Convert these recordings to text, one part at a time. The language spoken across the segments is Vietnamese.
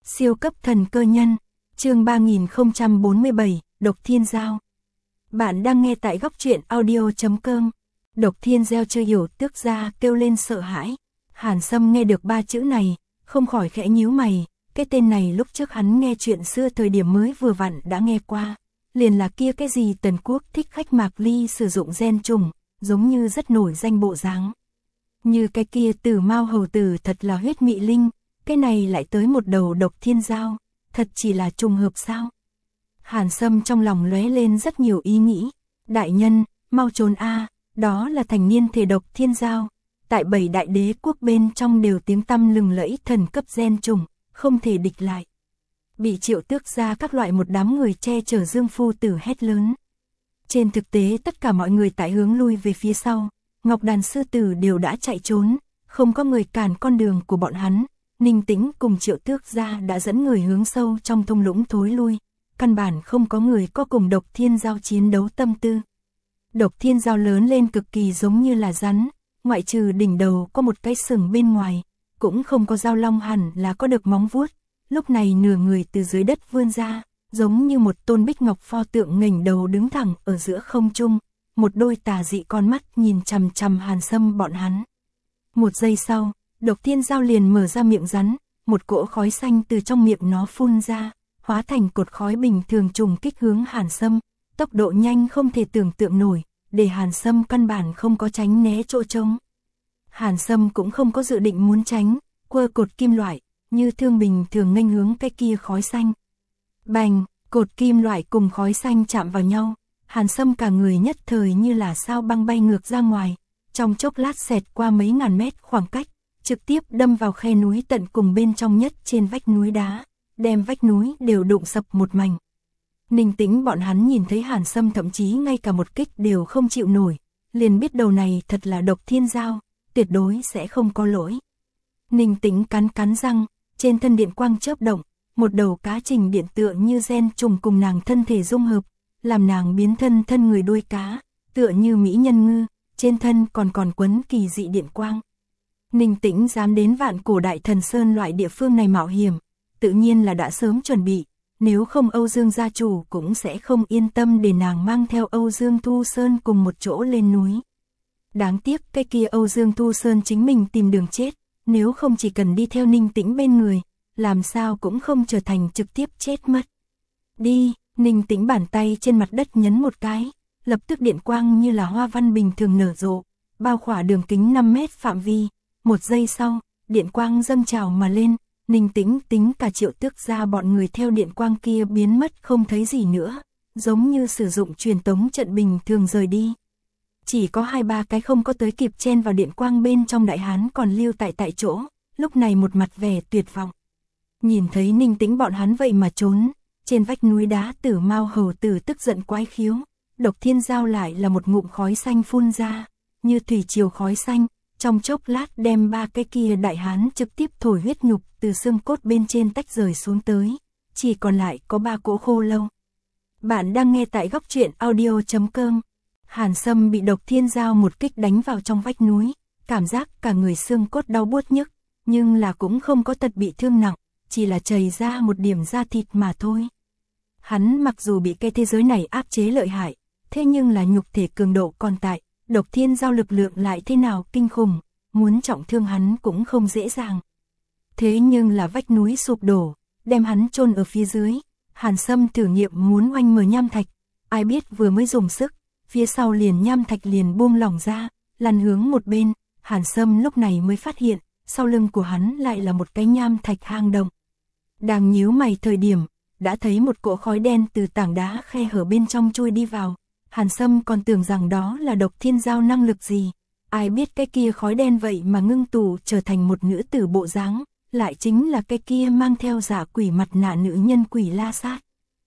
Siêu cấp thần cơ nhân, chương 3047, Độc Thiên Giao. Bạn đang nghe tại góc truyện audio.com. Độc Thiên Giao chưa hiểu tước ra kêu lên sợ hãi. Hàn Sâm nghe được ba chữ này, không khỏi khẽ nhíu mày. Cái tên này lúc trước hắn nghe chuyện xưa thời điểm mới vừa vặn đã nghe qua. Liền là kia cái gì Tần Quốc thích khách Mạc Ly sử dụng gen trùng, giống như rất nổi danh bộ dáng. Như cái kia Tử Mao hầu tử thật là huyết mị linh. Cái này lại tới một đầu Độc Thiên Giao, thật chỉ là trùng hợp sao? Hàn Sâm trong lòng lóe lên rất nhiều ý nghĩ. Đại nhân, mau trốn a, đó là thành niên thể Độc Thiên Giao. Tại 7 đại đế quốc bên trong đều tiếng tăm lừng lẫy thần cấp gen trùng, không thể địch lại. Bị Triệu Tước ra các loại một đám người che chở Dương phu tử hét lớn. Trên thực tế tất cả mọi người tại hướng lui về phía sau, Ngọc Đàn sư tử đều đã chạy trốn, không có người cản con đường của bọn hắn. Ninh Tĩnh cùng Triệu Tước gia đã dẫn người hướng sâu trong thung lũng thối lui, căn bản không có người có cùng Độc Thiên Giao chiến đấu tâm tư. Độc Thiên Giao lớn lên cực kỳ giống như là rắn, ngoại trừ đỉnh đầu có một cái sừng bên ngoài, cũng không có dao long hẳn là có được móng vuốt. Lúc này nửa người từ dưới đất vươn ra, giống như một tôn bích ngọc pho tượng nghềnh đầu đứng thẳng ở giữa không trung, một đôi tà dị con mắt nhìn chằm chằm Hàn Sâm bọn hắn. Một giây sau, Độc Thiên Giao liền mở ra miệng rắn, một cỗ khói xanh từ trong miệng nó phun ra, hóa thành cột khói bình thường trùng kích hướng Hàn Sâm, tốc độ nhanh không thể tưởng tượng nổi, để Hàn Sâm căn bản không có tránh né chỗ trống. Hàn Sâm cũng không có dự định muốn tránh, quơ cột kim loại, như thương bình thường nghênh hướng cái kia khói xanh. Bành, cột kim loại cùng khói xanh chạm vào nhau, Hàn Sâm cả người nhất thời như là sao băng bay ngược ra ngoài, trong chốc lát xẹt qua mấy ngàn mét khoảng cách, trực tiếp đâm vào khe núi tận cùng bên trong nhất trên vách núi đá, đem vách núi đều đụng sập một mảnh. Ninh Tĩnh bọn hắn nhìn thấy Hàn Sâm thậm chí ngay cả một kích đều không chịu nổi, liền biết đầu này thật là Độc Thiên Giao, tuyệt đối sẽ không có lỗi. Ninh Tĩnh cắn răng, trên thân điện quang chớp động, một đầu cá trình điện tựa như gen trùng cùng nàng thân thể dung hợp, làm nàng biến thân người đuôi cá, tựa như mỹ nhân ngư, trên thân còn quấn kỳ dị điện quang. Ninh Tĩnh dám đến Vạn Cổ Đại Thần Sơn loại địa phương này mạo hiểm, tự nhiên là đã sớm chuẩn bị, nếu không Âu Dương gia chủ cũng sẽ không yên tâm để nàng mang theo Âu Dương Thu Sơn cùng một chỗ lên núi. Đáng tiếc cái kia Âu Dương Thu Sơn chính mình tìm đường chết, nếu không chỉ cần đi theo Ninh Tĩnh bên người, làm sao cũng không trở thành trực tiếp chết mất. Đi, Ninh Tĩnh bàn tay trên mặt đất nhấn một cái, lập tức điện quang như là hoa văn bình thường nở rộ, bao khỏa đường kính 5 mét phạm vi. Một giây sau, điện quang dâng trào mà lên, Ninh Tĩnh tính cả Triệu Tước gia bọn người theo điện quang kia biến mất không thấy gì nữa, giống như sử dụng truyền tống trận bình thường rời đi. Chỉ có 2-3 cái không có tới kịp chen vào điện quang bên trong đại hán còn lưu tại chỗ, lúc này một mặt vẻ tuyệt vọng. Nhìn thấy Ninh Tĩnh bọn hắn vậy mà trốn, trên vách núi đá Tử Mao hầu tử tức giận quái khiếu, Độc Thiên Giao lại là một ngụm khói xanh phun ra, như thủy triều khói xanh. Trong chốc lát đem 3 cái kia đại hán trực tiếp thổi huyết nhục từ xương cốt bên trên tách rời xuống tới, chỉ còn lại có 3 cỗ khô lâu. Bạn đang nghe tại góc truyện audio.com. Hàn Sâm bị Độc Thiên Giao một kích đánh vào trong vách núi, cảm giác cả người xương cốt đau buốt nhức, nhưng là cũng không có tật bị thương nặng, chỉ là chảy ra một điểm da thịt mà thôi. Hắn mặc dù bị cái thế giới này áp chế lợi hại, thế nhưng là nhục thể cường độ còn tại. Độc Thiên Giao lực lượng lại thế nào kinh khủng, muốn trọng thương hắn cũng không dễ dàng. Thế nhưng là vách núi sụp đổ, đem hắn chôn ở phía dưới, Hàn Sâm thử nghiệm muốn oanh mở nham thạch, ai biết vừa mới dùng sức, phía sau liền nham thạch liền buông lỏng ra, lăn hướng một bên, Hàn Sâm lúc này mới phát hiện, sau lưng của hắn lại là một cái nham thạch hang động. Đang nhíu mày thời điểm, đã thấy một cỗ khói đen từ tảng đá khe hở bên trong chui đi vào. Hàn Sâm còn tưởng rằng đó là Độc Thiên Giao năng lực gì, ai biết cái kia khói đen vậy mà ngưng tụ trở thành một nữ tử bộ dáng, lại chính là cái kia mang theo giả quỷ mặt nạ nữ nhân Quỷ La Sát.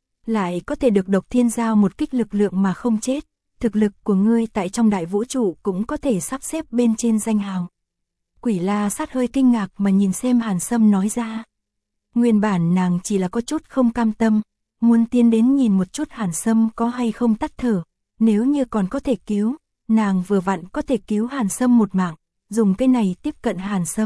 Lại có thể được Độc Thiên Giao một kích lực lượng mà không chết, thực lực của ngươi tại trong đại vũ trụ cũng có thể sắp xếp bên trên danh hào. Quỷ La Sát hơi kinh ngạc mà nhìn xem Hàn Sâm nói ra. Nguyên bản nàng chỉ là có chút không cam tâm, muốn tiến đến nhìn một chút Hàn Sâm có hay không tắt thở. Nếu như còn có thể cứu, nàng vừa vặn có thể cứu Hàn Sâm một mạng, dùng cái này tiếp cận Hàn Sâm,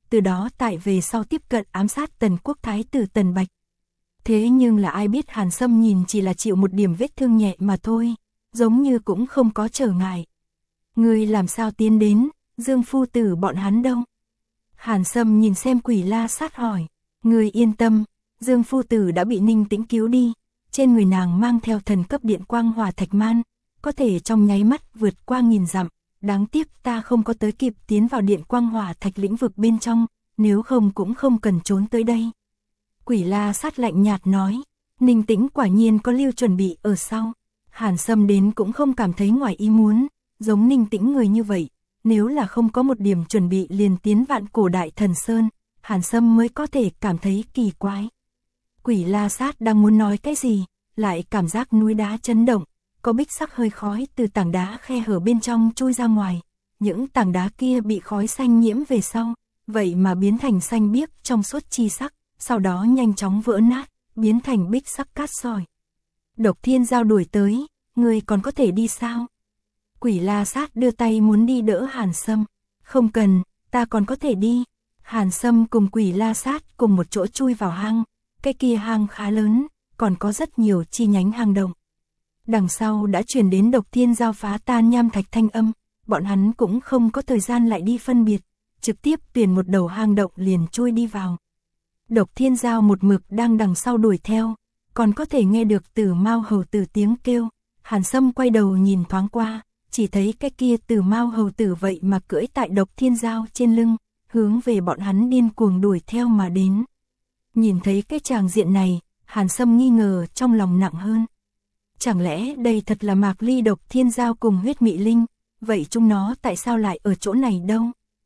từ đó tại về sau tiếp cận ám sát Tần quốc thái tử Tần Bạch. Thế nhưng là ai biết Hàn Sâm nhìn chỉ là chịu một điểm vết thương nhẹ mà thôi, giống như cũng không có trở ngại. Ngươi làm sao tiến đến, Dương phu tử bọn hắn đâu? Hàn Sâm nhìn xem Quỷ La Sát hỏi. Ngươi yên tâm, Dương phu tử đã bị Ninh Tĩnh cứu đi, trên người nàng mang theo thần cấp điện quang hỏa thạch man, có thể trong nháy mắt vượt qua 1000 dặm, đáng tiếc ta không có tới kịp tiến vào điện quang hỏa thạch lĩnh vực bên trong, nếu không cũng không cần trốn tới đây. Quỷ La Sát lạnh nhạt nói, Ninh Tĩnh quả nhiên có lưu chuẩn bị ở sau. Hàn Sâm đến cũng không cảm thấy ngoài ý muốn, giống Ninh Tĩnh người như vậy, nếu là không có một điểm chuẩn bị liền tiến vạn cổ đại thần sơn, Hàn Sâm mới có thể cảm thấy kỳ quái. Quỷ La Sát đang muốn nói cái gì, lại cảm giác núi đá chấn động, có bích sắc hơi khói từ tảng đá khe hở bên trong chui ra ngoài, những tảng đá kia bị khói xanh nhiễm về sau, vậy mà biến thành xanh biếc trong suốt chi sắc, sau đó nhanh chóng vỡ nát, biến thành bích sắc cát sỏi. Độc Thiên Giao đuổi tới, ngươi còn có thể đi sao? Quỷ La Sát đưa tay muốn đi đỡ Hàn Sâm. Không cần, ta còn có thể đi. Hàn Sâm cùng Quỷ La Sát cùng một chỗ chui vào hang, cái kia hang khá lớn, còn có rất nhiều chi nhánh hang động. Đằng sau đã truyền đến Độc Thiên Giao phá tan nham thạch thanh âm, bọn hắn cũng không có thời gian lại đi phân biệt, trực tiếp tuyển một đầu hang động liền chui đi vào. Độc Thiên Giao một mực đang đằng sau đuổi theo, còn có thể nghe được Tử Mao hầu tử tiếng kêu. Hàn Sâm quay đầu nhìn thoáng qua, chỉ thấy cái kia Tử Mao hầu tử vậy mà cưỡi tại Độc Thiên Giao trên lưng, hướng về bọn hắn điên cuồng đuổi theo mà đến. Nhìn thấy cái tràng diện này, Hàn Sâm nghi ngờ trong lòng nặng hơn. Chẳng lẽ đây thật là Mạc Ly Độc Thiên Giao cùng Huyết Mị Linh, vậy chúng nó tại sao lại ở chỗ này đâu?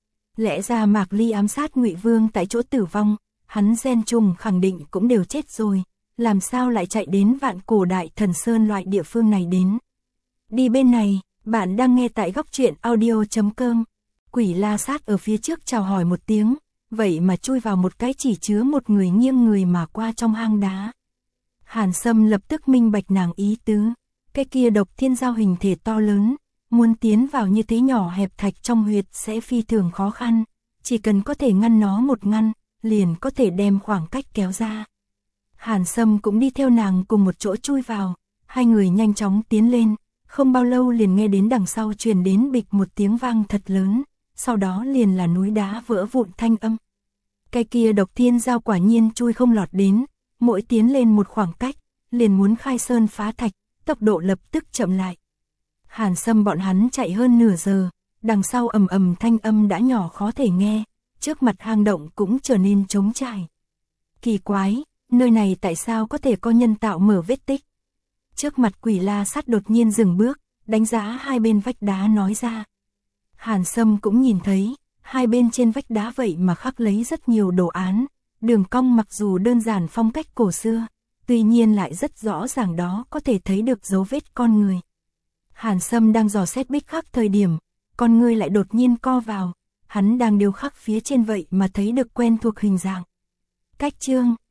Lẽ ra Mạc Ly ám sát Ngụy Vương tại chỗ tử vong, hắn gen trùng khẳng định cũng đều chết rồi, làm sao lại chạy đến vạn cổ đại thần sơn loại địa phương này đến? Đi bên này, bạn đang nghe tại góc truyện audio.com. Quỷ La Sát ở phía trước chào hỏi một tiếng, vậy mà chui vào một cái chỉ chứa một người nghiêng người mà qua trong hang đá. Hàn Sâm lập tức minh bạch nàng ý tứ, cái kia Độc Thiên Giao hình thể to lớn, muốn tiến vào như thế nhỏ hẹp thạch trong huyệt sẽ phi thường khó khăn, chỉ cần có thể ngăn nó một ngăn, liền có thể đem khoảng cách kéo ra. Hàn Sâm cũng đi theo nàng cùng một chỗ chui vào, hai người nhanh chóng tiến lên, không bao lâu liền nghe đến đằng sau truyền đến bịch một tiếng vang thật lớn, sau đó liền là núi đá vỡ vụn thanh âm. Cái kia Độc Thiên Giao quả nhiên chui không lọt đến, mỗi tiến lên một khoảng cách, liền muốn khai sơn phá thạch, tốc độ lập tức chậm lại. Hàn Sâm bọn hắn chạy hơn nửa giờ, đằng sau ầm ầm thanh âm đã nhỏ khó thể nghe, trước mặt hang động cũng trở nên trống trải. Kỳ quái, nơi này tại sao có thể có nhân tạo mở vết tích? Trước mặt Quỷ La Sát đột nhiên dừng bước, đánh giá hai bên vách đá nói ra. Hàn Sâm cũng nhìn thấy, hai bên trên vách đá vậy mà khắc lấy rất nhiều đồ án, đường cong mặc dù đơn giản phong cách cổ xưa, tuy nhiên lại rất rõ ràng đó có thể thấy được dấu vết con người. Hàn Sâm đang dò xét bích khắc thời điểm, con người lại đột nhiên co vào, hắn đang điêu khắc phía trên vậy mà thấy được quen thuộc hình dạng. Cách chương